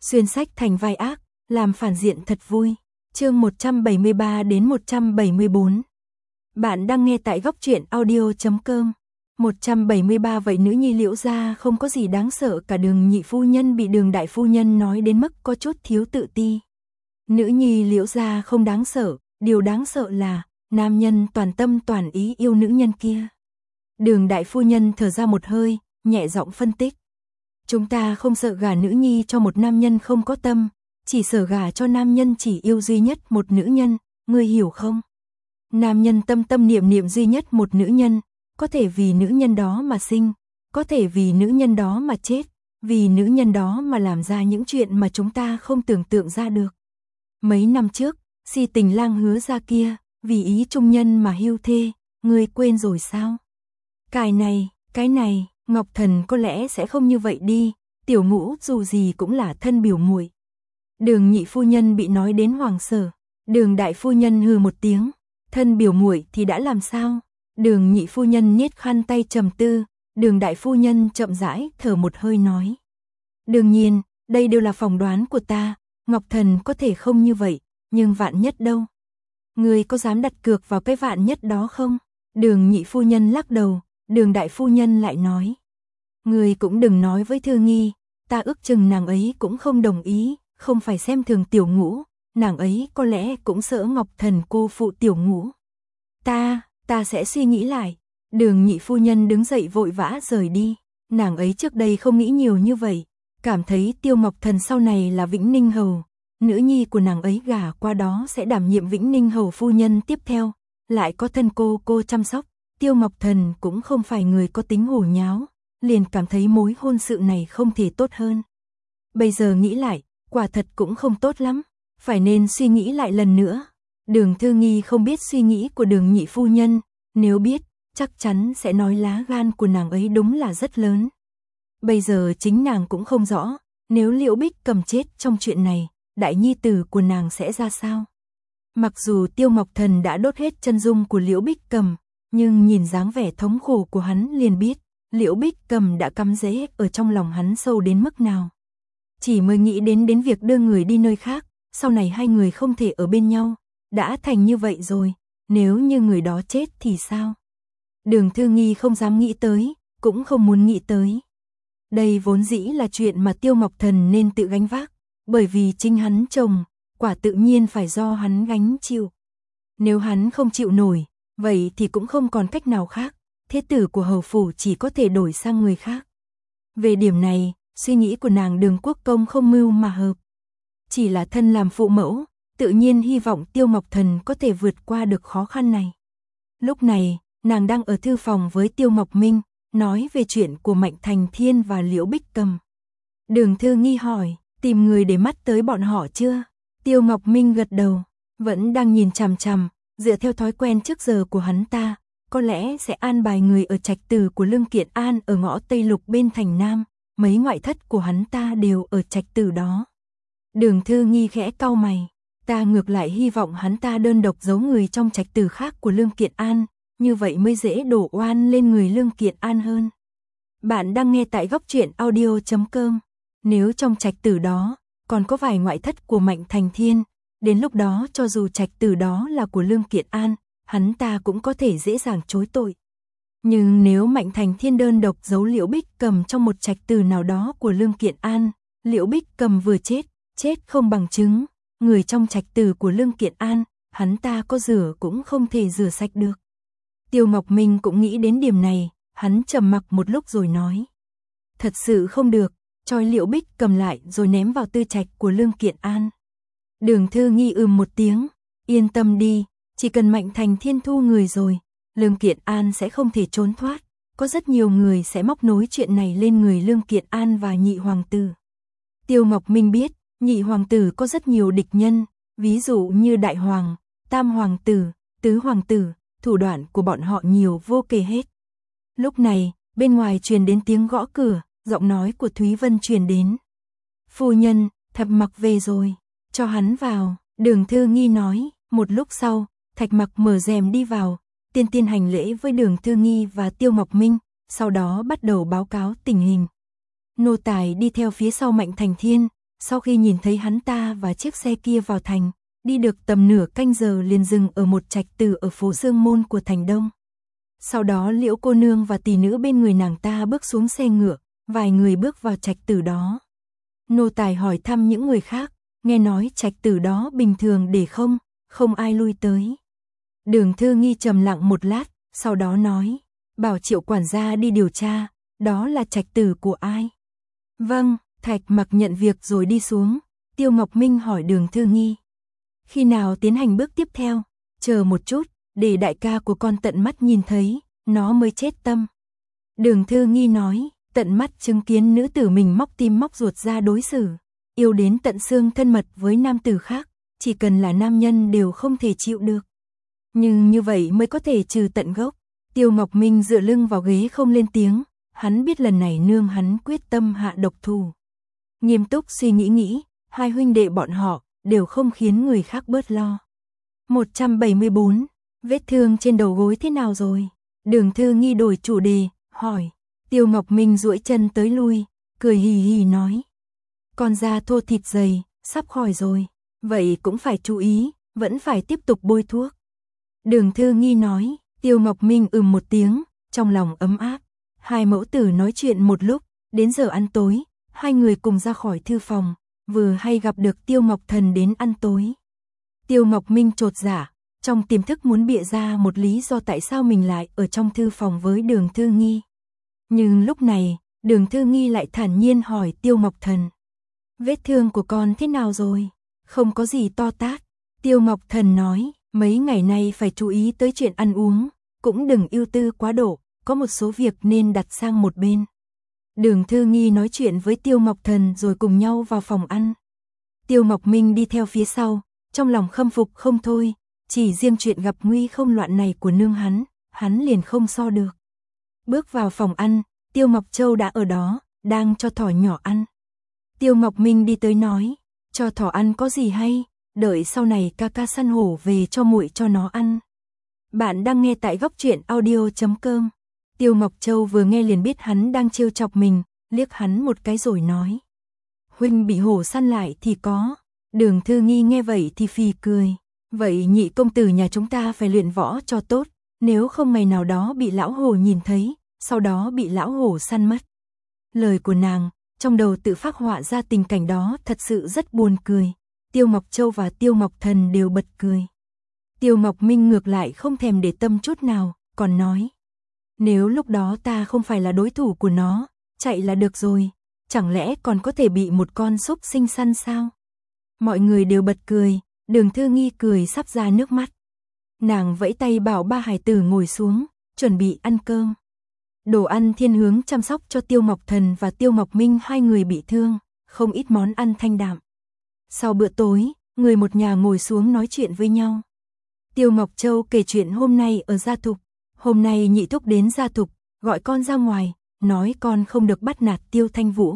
xuyên sách thành vai ác, làm phản diện thật vui. Chương 173 đến 174. Bạn đang nghe tại góc truyện audio.com. 173 Vậy nữ nhi Liễu gia không có gì đáng sợ cả. Đường nhị phu nhân bị Đường đại phu nhân nói đến mức có chút thiếu tự ti. Nữ nhi Liễu gia không đáng sợ, điều đáng sợ là nam nhân toàn tâm toàn ý yêu nữ nhân kia. Đường đại phu nhân thở ra một hơi, nhẹ giọng phân tích. Chúng ta không sợ gả nữ nhi cho một nam nhân không có tâm, chỉ sợ gả cho nam nhân chỉ yêu duy nhất một nữ nhân, ngươi hiểu không? Nam nhân tâm tâm niệm niệm duy nhất một nữ nhân, có thể vì nữ nhân đó mà sinh, có thể vì nữ nhân đó mà chết, vì nữ nhân đó mà làm ra những chuyện mà chúng ta không tưởng tượng ra được. Mấy năm trước, Si Tình Lang Hứa gia kia, vì ý trung nhân mà hưu thê, ngươi quên rồi sao? Cái này, Ngọc Thần có lẽ sẽ không như vậy đi, Tiểu Ngũ dù gì cũng là thân biểu muội. Đường nhị phu nhân bị nói đến hoảng sợ, Đường đại phu nhân hừ một tiếng, thân biểu muội thì đã làm sao? Đường nhị phu nhân nhét khăn tay trầm tư, Đường đại phu nhân chậm rãi thở một hơi nói. Đương nhiên, đây đều là phỏng đoán của ta, Ngọc Thần có thể không như vậy, nhưng vạn nhất đâu? Ngươi có dám đặt cược vào cái vạn nhất đó không? Đường nhị phu nhân lắc đầu, Đường đại phu nhân lại nói. Ngươi cũng đừng nói với Thư Nghi, ta ước chừng nàng ấy cũng không đồng ý, không phải xem thường Tiểu Ngũ, nàng ấy có lẽ cũng sợ Ngọc Thần cô phụ Tiểu Ngũ. Ta sẽ suy nghĩ lại. Đường nhị phu nhân đứng dậy vội vã rời đi, nàng ấy trước đây không nghĩ nhiều như vậy, cảm thấy Tiêu Ngọc Thần sau này là Vĩnh Ninh Hầu, nữ nhi của nàng ấy gả qua đó sẽ đảm nhiệm Vĩnh Ninh Hầu phu nhân tiếp theo, lại có thân cô chăm sóc, Tiêu Ngọc Thần cũng không phải người có tính hồ nháo, liền cảm thấy mối hôn sự này không thể tốt hơn. Bây giờ nghĩ lại, quả thật cũng không tốt lắm, phải nên suy nghĩ lại lần nữa. Đường Thư Nghi không biết suy nghĩ của Đường nhị phu nhân, nếu biết, chắc chắn sẽ nói lá gan của nàng ấy đúng là rất lớn. Bây giờ chính nàng cũng không rõ, nếu Liễu Bích Cầm chết trong chuyện này, đại nhi tử của nàng sẽ ra sao? Mặc dù Tiêu Ngọc Thần đã đốt hết chân dung của Liễu Bích Cầm, nhưng nhìn dáng vẻ thống khổ của hắn liền biết, Liễu Bích Cầm đã cắm rễ ở trong lòng hắn sâu đến mức nào. Chỉ mới nghĩ đến việc đưa người đi nơi khác, sau này hai người không thể ở bên nhau, đã thành như vậy rồi, nếu như người đó chết thì sao? Đường Thư Nghi không dám nghĩ tới, cũng không muốn nghĩ tới. Đây vốn dĩ là chuyện mà Tiêu Ngọc Thần nên tự gánh vác, bởi vì chính hắn chồng, quả tự nhiên phải do hắn gánh chịu. Nếu hắn không chịu nổi, vậy thì cũng không còn cách nào khác, thế tử của hầu phủ chỉ có thể đổi sang người khác. Về điểm này, suy nghĩ của nàng Đường Quốc Công không mưu mà hợp. Chỉ là thân làm phụ mẫu, tự nhiên hy vọng Tiêu Ngọc Thần có thể vượt qua được khó khăn này. Lúc này, nàng đang ở thư phòng với Tiêu Ngọc Minh, nói về chuyện của Mạnh Thành Thiên và Liễu Bích Cầm. Đường Thư Nghi hỏi, tìm người để mắt tới bọn họ chưa? Tiêu Ngọc Minh gật đầu, vẫn đang nhìn chằm chằm, dựa theo thói quen trước giờ của hắn ta, có lẽ sẽ an bài người ở trạch tử của Lương Kiện An ở ngõ Tây Lục bên thành Nam, mấy ngoại thất của hắn ta đều ở trạch tử đó. Đường Thư Nghi khẽ cau mày, ta ngược lại hy vọng hắn ta đơn độc giấu người trong trạch tử khác của Lương Kiện An, như vậy mới dễ đổ oan lên người Lương Kiện An hơn. Bạn đang nghe tại góc truyện audio.com. Nếu trong trạch tử đó còn có vài ngoại thất của Mạnh Thành Thiên, đến lúc đó cho dù trạch tử đó là của Lương Kiện An, hắn ta cũng có thể dễ dàng chối tội. Nhưng nếu Mạnh Thành Thiên đơn độc giấu Liễu Bích Cầm trong một trạch tử nào đó của Lương Kiện An, Liễu Bích Cầm vừa chết không bằng chứng, người trong trạch tử của Lương Kiện An, hắn ta có rửa cũng không thể rửa sạch được. Tiêu Ngọc Minh cũng nghĩ đến điểm này, hắn trầm mặc một lúc rồi nói. Thật sự không được, trói Liễu Bích Cầm lại rồi ném vào tư trạch của Lương Kiện An. Đường Thư Nghi một tiếng, yên tâm đi, chỉ cần Mạnh Thành Thiên thu người rồi, Lương Kiện An sẽ không thể trốn thoát, có rất nhiều người sẽ móc nối chuyện này lên người Lương Kiện An và nhị hoàng tử. Tiêu Ngọc Minh biết, nhị hoàng tử có rất nhiều địch nhân, ví dụ như đại hoàng, tam hoàng tử, tứ hoàng tử, thủ đoạn của bọn họ nhiều vô kể hết. Lúc này, bên ngoài truyền đến tiếng gõ cửa, giọng nói của Thúy Vân truyền đến. Phu nhân, Thạch Mặc về rồi, cho hắn vào, Đường Thư Nghi nói. Một lúc sau, Thạch Mặc mở rèm đi vào, tiên hành lễ với Đường Thư Nghi và Tiêu Ngọc Minh, sau đó bắt đầu báo cáo tình hình. Nô tài đi theo phía sau Mạnh Thành Thiên, sau khi nhìn thấy hắn ta và chiếc xe kia vào thành, đi được tầm nửa canh giờ liền dừng ở một trạch tử ở phố Dương Môn của thành Đông. Sau đó Liễu cô nương và tỷ nữ bên người nàng ta bước xuống xe ngựa, vài người bước vào trạch tử đó. Nô tài hỏi thăm những người khác, nghe nói trạch tử đó bình thường để không ai lui tới. Đường Thư Nghi trầm lặng một lát, sau đó nói, bảo Triệu quản gia đi điều tra, đó là trạch tử của ai? Vâng, Thạch Mặc nhận việc rồi đi xuống. Tiêu Ngọc Minh hỏi Đường Thư Nghi, khi nào tiến hành bước tiếp theo? Chờ một chút, để đại ca của con tận mắt nhìn thấy, nó mới chết tâm. Đường Thư Nghi nói, tận mắt chứng kiến nữ tử mình móc tim móc ruột ra đối xử, yêu đến tận xương thân mật với nam tử khác, chỉ cần là nam nhân đều không thể chịu được. Nhưng như vậy mới có thể trừ tận gốc. Tiêu Ngọc Minh dựa lưng vào ghế không lên tiếng, hắn biết lần này nương hắn quyết tâm hạ độc thủ. Nghiêm túc suy nghĩ, hai huynh đệ bọn họ đều không khiến người khác bớt lo. 174. Vết thương trên đầu gối thế nào rồi? Đường Thư Nghi đổi chủ đề, hỏi. Tiêu Ngọc Minh duỗi chân tới lui, cười hì hì nói. Con da thô thịt dày, sắp khỏi rồi. Vậy cũng phải chú ý, vẫn phải tiếp tục bôi thuốc. Đường Thư Nghi nói. Tiêu Ngọc Minh một tiếng, trong lòng ấm áp. Hai mẫu tử nói chuyện một lúc, đến giờ ăn tối, hai người cùng ra khỏi thư phòng, vừa hay gặp được Tiêu Ngọc Thần đến ăn tối. Tiêu Ngọc Minh chột dạ, trong tiềm thức muốn bịa ra một lý do tại sao mình lại ở trong thư phòng với Đường Thư Nghi. Nhưng lúc này, Đường Thư Nghi lại thản nhiên hỏi Tiêu Ngọc Thần. Vết thương của con thế nào rồi? Không có gì to tát. Tiêu Ngọc Thần nói, mấy ngày nay phải chú ý tới chuyện ăn uống, cũng đừng ưu tư quá độ, có một số việc nên đặt sang một bên. Đường Thư Nghi nói chuyện với Tiêu Ngọc Thần rồi cùng nhau vào phòng ăn. Tiêu Ngọc Minh đi theo phía sau, trong lòng khâm phục không thôi, chỉ riêng chuyện gặp nguy không loạn này của nương hắn liền không so được. Bước vào phòng ăn, Tiêu Ngọc Châu đã ở đó, đang cho thỏ nhỏ ăn. Tiêu Ngọc Minh đi tới nói, cho thỏ ăn có gì hay, đợi sau này ca ca săn hổ về cho muội cho nó ăn. Bạn đang nghe tại Góc Truyện Audio.com. Tiêu Ngọc Châu vừa nghe liền biết hắn đang trêu chọc mình, liếc hắn một cái rồi nói. Huynh bị hổ săn lại thì có. Đường Thư Nghi nghe vậy thì phì cười. Vậy nhị công tử nhà chúng ta phải luyện võ cho tốt, nếu không ngày nào đó bị lão hổ nhìn thấy, sau đó bị lão hổ săn mất. Lời của nàng, trong đầu tự phác họa ra tình cảnh đó thật sự rất buồn cười. Tiêu Ngọc Châu và Tiêu Ngọc Thần đều bật cười. Tiêu Ngọc Minh ngược lại không thèm để tâm chút nào, còn nói. Nếu lúc đó ta không phải là đối thủ của nó, chạy là được rồi, chẳng lẽ còn có thể bị một con súc sinh săn sao? Mọi người đều bật cười, Đường Thư Nghi cười sắp ra nước mắt. Nàng vẫy tay bảo ba hài tử ngồi xuống, chuẩn bị ăn cơm. Đồ ăn thiên hướng chăm sóc cho Tiêu Ngọc Thần và Tiêu Ngọc Minh hai người bị thương, không ít món ăn thanh đạm. Sau bữa tối, người một nhà ngồi xuống nói chuyện với nhau. Tiêu Ngọc Châu kể chuyện hôm nay ở Gia Thục. Hôm nay nhị thúc đến Gia Thục, gọi con ra ngoài, nói con không được bắt nạt Tiêu Thanh Vũ.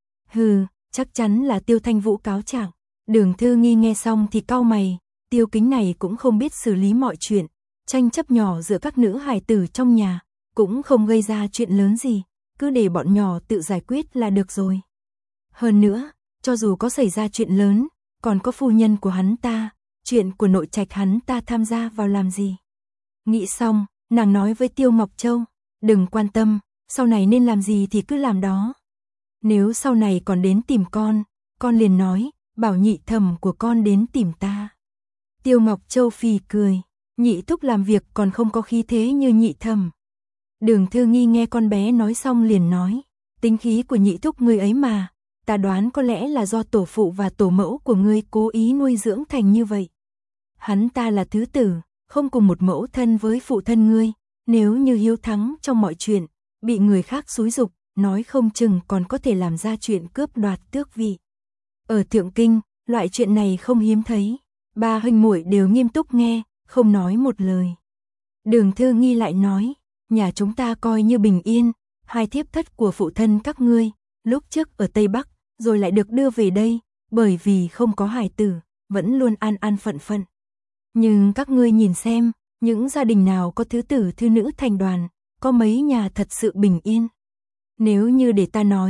Hừ, chắc chắn là Tiêu Thanh Vũ cáo trạng. Đường Thư Nghi nghe xong thì cau mày, Tiêu Kính này cũng không biết xử lý mọi chuyện, tranh chấp nhỏ giữa các nữ hài tử trong nhà, cũng không gây ra chuyện lớn gì, cứ để bọn nhỏ tự giải quyết là được rồi. Hơn nữa, cho dù có xảy ra chuyện lớn, còn có phu nhân của hắn ta, chuyện của nội trạch hắn ta tham gia vào làm gì. Nghĩ xong, nàng nói với Tiêu Ngọc Châu, đừng quan tâm, sau này nên làm gì thì cứ làm đó. Nếu sau này còn đến tìm con liền nói, bảo nhị thẩm của con đến tìm ta. Tiêu Ngọc Châu phì cười, nhị thúc làm việc còn không có khí thế như nhị thẩm. Đường Thư Nghi nghe con bé nói xong liền nói, tính khí của nhị thúc ngươi ấy mà, ta đoán có lẽ là do tổ phụ và tổ mẫu của ngươi cố ý nuôi dưỡng thành như vậy. Hắn ta là thứ tử, không cùng một mẫu thân với phụ thân ngươi, nếu như hiếu thắng trong mọi chuyện, bị người khác xúi giục, nói không chừng còn có thể làm ra chuyện cướp đoạt tước vị. Ở Thượng Kinh, loại chuyện này không hiếm thấy, ba huynh muội đều nghiêm túc nghe, không nói một lời. Đường Thư Nghi lại nói, nhà chúng ta coi như bình yên, hai thiếp thất của phụ thân các ngươi, lúc trước ở Tây Bắc, rồi lại được đưa về đây, bởi vì không có hài tử, vẫn luôn an an phận phận. Nhưng các ngươi nhìn xem, những gia đình nào có thứ tử thứ nữ thành đoàn, có mấy nhà thật sự bình yên. Nếu như để ta nói,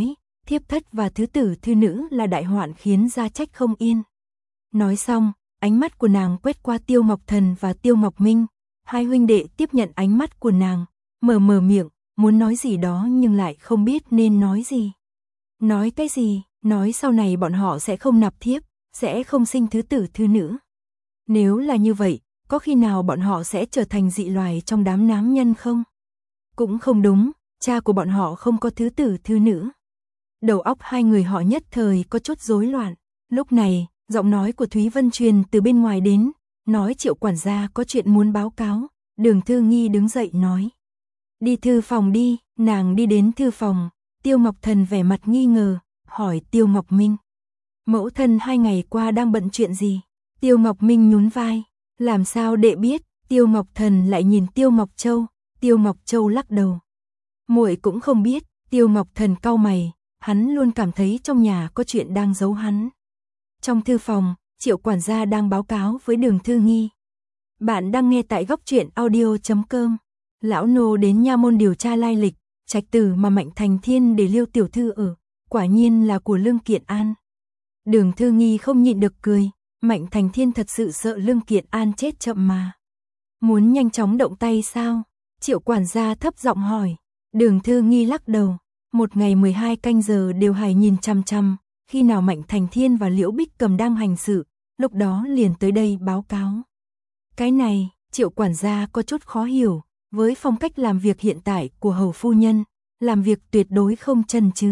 thiếp thất và thứ tử thư nữ là đại hoạn khiến gia trách không yên. Nói xong, ánh mắt của nàng quét qua Tiêu Ngọc Thần và Tiêu Ngọc Minh, hai huynh đệ tiếp nhận ánh mắt của nàng, mở miệng, muốn nói gì đó nhưng lại không biết nên nói gì. Nói cái gì? Nói sau này bọn họ sẽ không nạp thiếp, sẽ không sinh thứ tử thư nữ. Nếu là như vậy, có khi nào bọn họ sẽ trở thành dị loài trong đám nam nhân không? Cũng không đúng, cha của bọn họ không có thứ tử thư nữ. Đầu óc hai người họ nhất thời có chút rối loạn. Lúc này, giọng nói của Thúy Vân truyền từ bên ngoài đến, nói Triệu quản gia có chuyện muốn báo cáo. Đường Thư Nghi đứng dậy nói. Đi thư phòng đi, nàng đi đến thư phòng. Tiêu Ngọc Thần vẻ mặt nghi ngờ, hỏi Tiêu Ngọc Minh. Mẫu thân 2 ngày qua đang bận chuyện gì? Tiêu Ngọc Minh nhún vai. Làm sao đệ biết? Tiêu Ngọc Thần lại nhìn Tiêu Ngọc Châu. Tiêu Ngọc Châu lắc đầu. Muội cũng không biết. Tiêu Ngọc Thần cau mày, hắn luôn cảm thấy trong nhà có chuyện đang giấu hắn. Trong thư phòng, Triệu quản gia đang báo cáo với Đường Thư Nghi. Bạn đang nghe tại góc truyện audio.com. Lão nô đến nha môn điều tra lai lịch, trạch tử mà Mạnh Thành Thiên để Liêu tiểu thư ở, quả nhiên là của Lương Kiện An. Đường Thư Nghi không nhịn được cười, Mạnh Thành Thiên thật sự sợ Lương Kiện An chết chậm mà. Muốn nhanh chóng động tay sao? Triệu quản gia thấp giọng hỏi. Đường Thư Nghi lắc đầu, một ngày 12 canh giờ đều hãy nhìn chăm chăm, khi nào Mạnh Thành Thiên và Liễu Bích Cầm đang hành sự, lúc đó liền tới đây báo cáo. Cái này, Triệu quản gia có chút khó hiểu, với phong cách làm việc hiện tại của hầu phu nhân, làm việc tuyệt đối không chần chừ.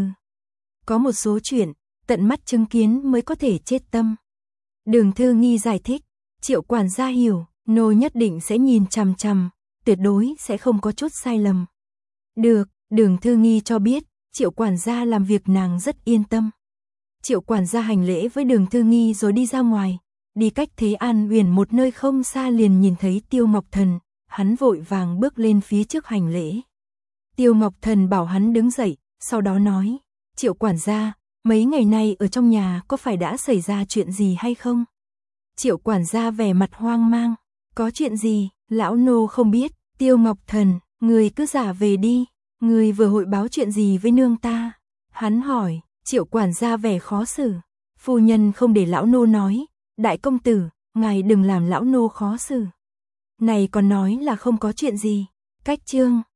Có một số chuyện, tận mắt chứng kiến mới có thể chết tâm. Đường Thư Nghi giải thích, Triệu quản gia hiểu, nô nhất định sẽ nhìn chằm chằm, tuyệt đối sẽ không có chút sai lầm. Được, Đường Thư Nghi cho biết, Triệu quản gia làm việc nàng rất yên tâm. Triệu quản gia hành lễ với Đường Thư Nghi rồi đi ra ngoài, đi cách Thế An Uyển một nơi không xa liền nhìn thấy Tiêu Ngọc Thần, hắn vội vàng bước lên phía trước hành lễ. Tiêu Ngọc Thần bảo hắn đứng dậy, sau đó nói, Triệu quản gia, mấy ngày nay ở trong nhà có phải đã xảy ra chuyện gì hay không? Triệu quản gia vẻ mặt hoang mang, có chuyện gì, lão nô không biết. Tiêu Ngọc Thần, người cứ giả về đi, người vừa hội báo chuyện gì với nương ta? Hắn hỏi. Triệu quản gia vẻ khó xử, phu nhân không để lão nô nói, đại công tử, ngài đừng làm lão nô khó xử. Này còn nói là không có chuyện gì, cách chương.